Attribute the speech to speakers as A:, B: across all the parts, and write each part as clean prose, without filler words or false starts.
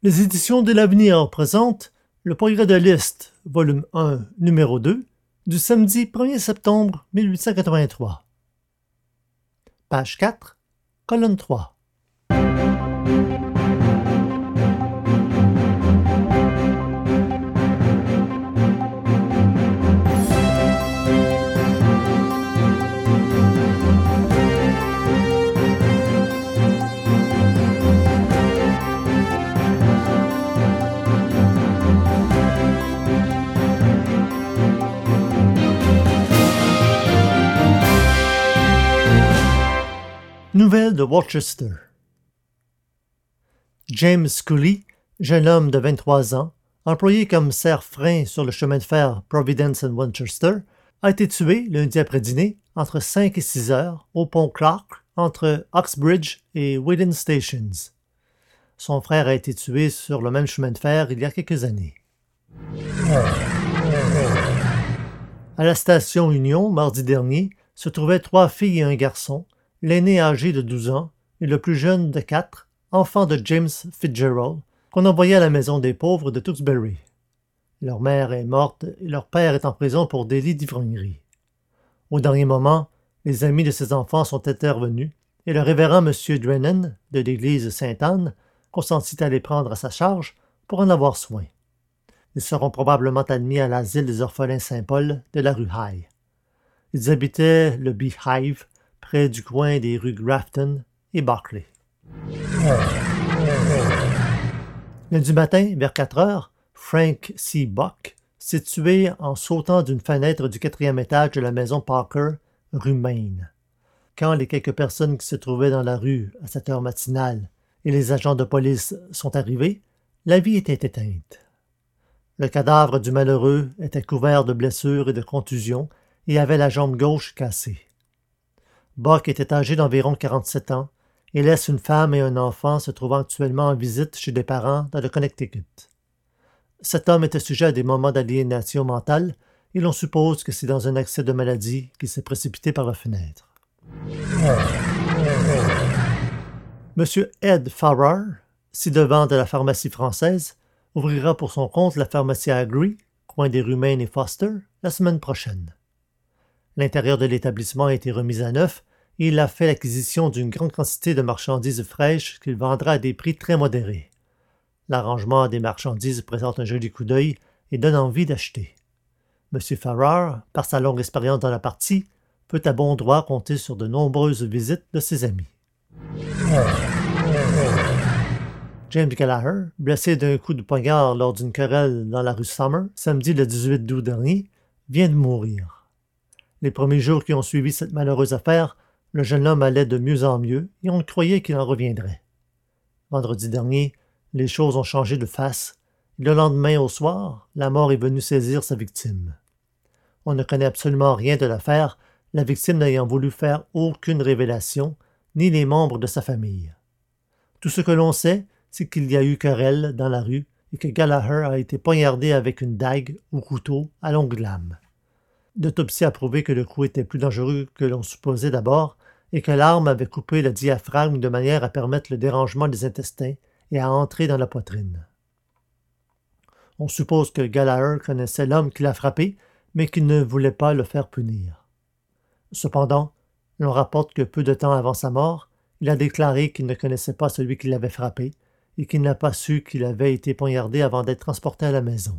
A: Les éditions de l'Avenir présentent le Progrès de Liszt, volume 1, numéro 2, du samedi 1er septembre 1883. Page 4, colonne 3. Nouvelle de Worcester. James Scully, jeune homme de 23 ans, employé comme serre-frein sur le chemin de fer Providence and Winchester, a été tué lundi après-dîner entre 5 et 6 heures au pont Clark entre Uxbridge et Wheaton Stations. Son frère a été tué sur le même chemin de fer il y a quelques années. À la station Union, mardi dernier, se trouvaient 3 filles et un garçon, l'aîné âgé de 12 ans et le plus jeune de 4, enfant de James Fitzgerald, qu'on envoyait à la maison des pauvres de Tewkesbury. Leur mère est morte et leur père est en prison pour délit d'ivrognerie. Au dernier moment, les amis de ces enfants sont intervenus et le révérend M. Drennan, de l'église Sainte-Anne, consentit à les prendre à sa charge pour en avoir soin. Ils seront probablement admis à l'asile des orphelins Saint-Paul de la rue High. Ils habitaient le Beehive, près du coin des rues Grafton et Barclay. Lundi matin, vers 4 heures, Frank C. Buck s'est tué en sautant d'une fenêtre du 4e étage de la maison Parker, rue Main. Quand les quelques personnes qui se trouvaient dans la rue à cette heure matinale et les agents de police sont arrivés, la vie était éteinte. Le cadavre du malheureux était couvert de blessures et de contusions et avait la jambe gauche cassée. Buck était âgé d'environ 47 ans et laisse une femme et un enfant se trouvant actuellement en visite chez des parents dans le Connecticut. Cet homme était sujet à des moments d'aliénation mentale et l'on suppose que c'est dans un accès de maladie qu'il s'est précipité par la fenêtre. M. Ed Farrar, ci-devant de la pharmacie française, ouvrira pour son compte la pharmacie Agri, coin des rues Main et Foster, la semaine prochaine. L'intérieur de l'établissement a été remis à neuf et il a fait l'acquisition d'une grande quantité de marchandises fraîches qu'il vendra à des prix très modérés. L'arrangement des marchandises présente un joli coup d'œil et donne envie d'acheter. M. Farrar, par sa longue expérience dans la partie, peut à bon droit compter sur de nombreuses visites de ses amis. James Gallagher, blessé d'un coup de poignard lors d'une querelle dans la rue Summer, samedi le 18 août dernier, vient de mourir. Les premiers jours qui ont suivi cette malheureuse affaire, le jeune homme allait de mieux en mieux et on croyait qu'il en reviendrait. Vendredi dernier, les choses ont changé de face et le lendemain au soir, la mort est venue saisir sa victime. On ne connaît absolument rien de l'affaire, la victime n'ayant voulu faire aucune révélation, ni les membres de sa famille. Tout ce que l'on sait, c'est qu'il y a eu querelle dans la rue et que Gallagher a été poignardé avec une dague ou couteau à longue lame. L'autopsie a prouvé que le coup était plus dangereux que l'on supposait d'abord et que l'arme avait coupé le diaphragme de manière à permettre le dérangement des intestins et à entrer dans la poitrine. On suppose que Gallagher connaissait l'homme qui l'a frappé, mais qu'il ne voulait pas le faire punir. Cependant, l'on rapporte que peu de temps avant sa mort, il a déclaré qu'il ne connaissait pas celui qui l'avait frappé et qu'il n'a pas su qu'il avait été poignardé avant d'être transporté à la maison.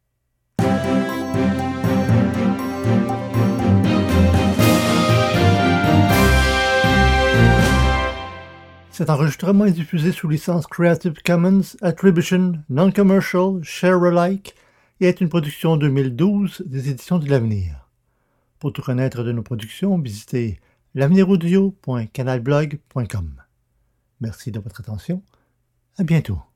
A: Cet enregistrement est diffusé sous licence Creative Commons Attribution Non-Commercial Share-alike et est une production 2012 des Éditions de l'Avenir. Pour tout connaître de nos productions, visitez l'aveniraudio.canalblog.com. Merci de votre attention. À bientôt.